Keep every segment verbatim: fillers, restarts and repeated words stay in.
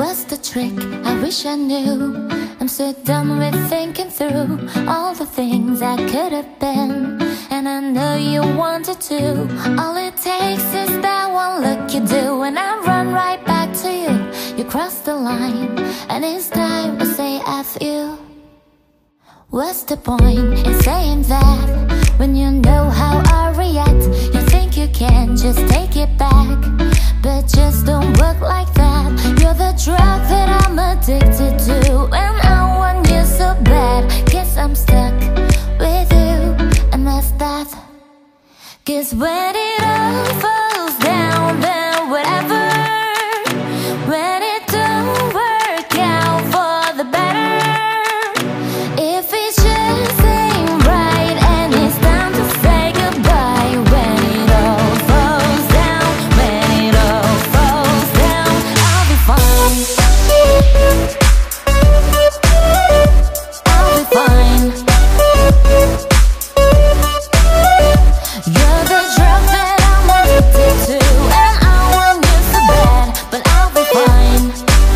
What's the trick? I wish I knew. I'm so done with thinking through all the things I could have been, and I know you wanted to. All it takes is that one look you do, and I run right back to you. You cross the line, and it's time to say F you. What's the point in saying that when you know how I react? You think you can just take it back, but just don't work like that. You're the drug that I'm addicted to, and I want you so bad. Guess I'm stuck with you, and that's that. Cause when it all falls down, then whatever. When it don't work out for the better, if it just ain't right and it's time to say goodbye. When it all falls down, when it all falls down, I'll be fine. I'll be fine. You're the drug that I'm addicted to, and I want you so bad, but I'll be fine.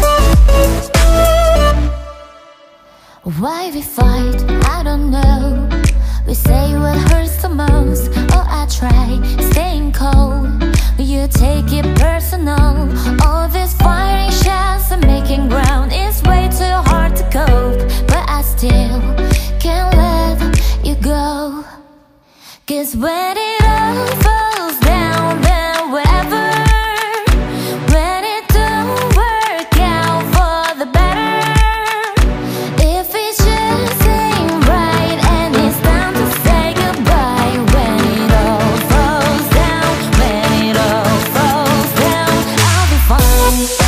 Why we fight, I don't know. We say what hurts the most. Oh, I try staying cold, but you take it personal. All this firing shots and making ground is way too hard to cope, but I still can't let you go. Cause when it all falls down, then whatever. When it don't work out for the better, if it just ain't right and it's time to say goodbye. When it all falls down, when it all falls down, I'll be fine.